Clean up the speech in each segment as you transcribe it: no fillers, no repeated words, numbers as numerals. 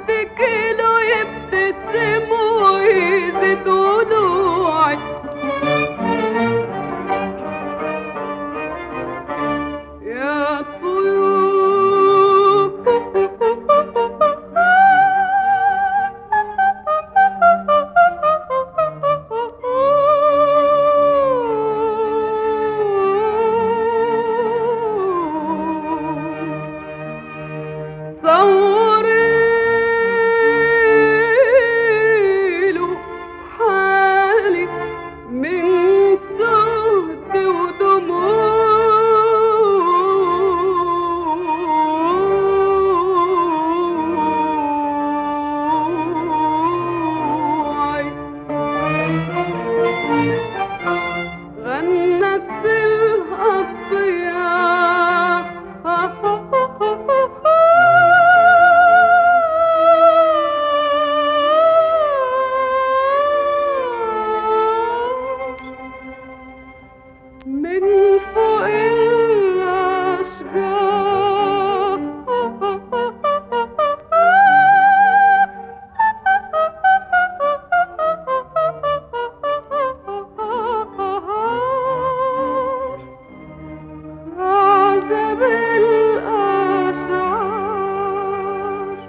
كيلو يبتسم ويزيد ضلوعي يا طيور صوريله حالي من سهد ودموعي غنت الأطيار من فوق الأشجار عذب الأشعار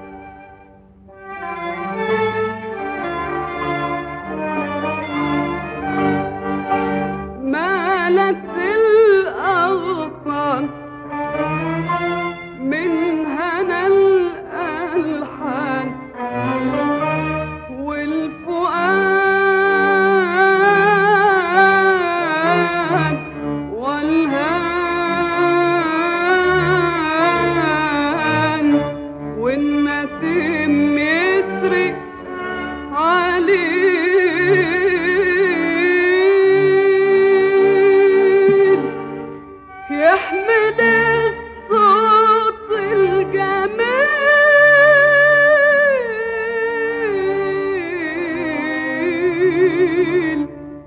مالت الأغصان من هنا الألحان والفؤاد والهان والنسيم يسري عليل يحمل الصوت الجميل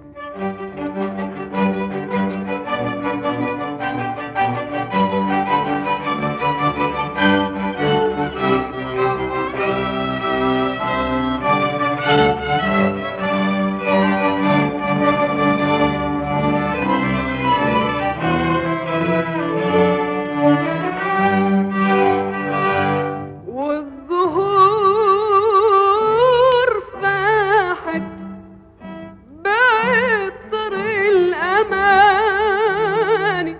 والزهور فاحت بعطر الأماني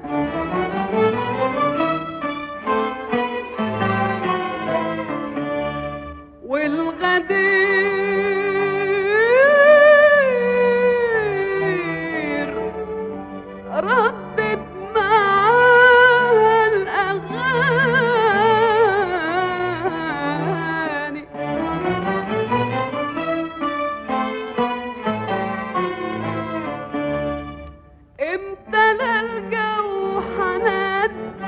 والغدير ردت معاها الأغاني امتلى الجو حنان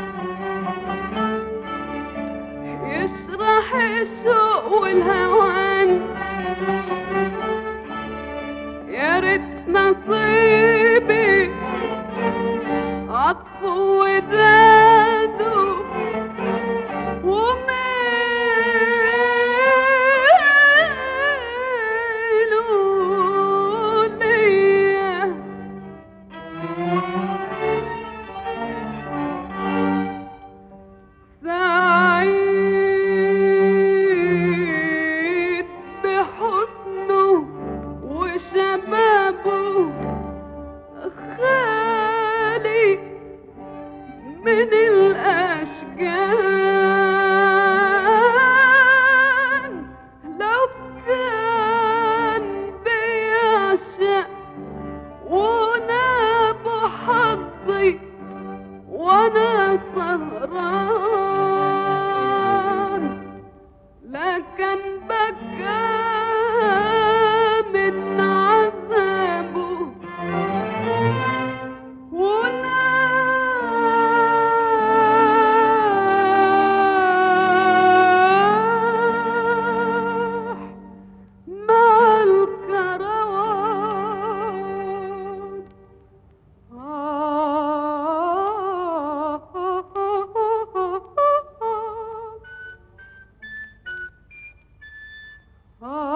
يشرح الشوق والهوان يا ريت نصيبي عطف وداده وميله ليا سعيد بحسنه وشبابه خالي من الأشجان لو كان بيعشق وناب حظي وانا سهران لكن بكى من عذابه وناح مع الكروان خاف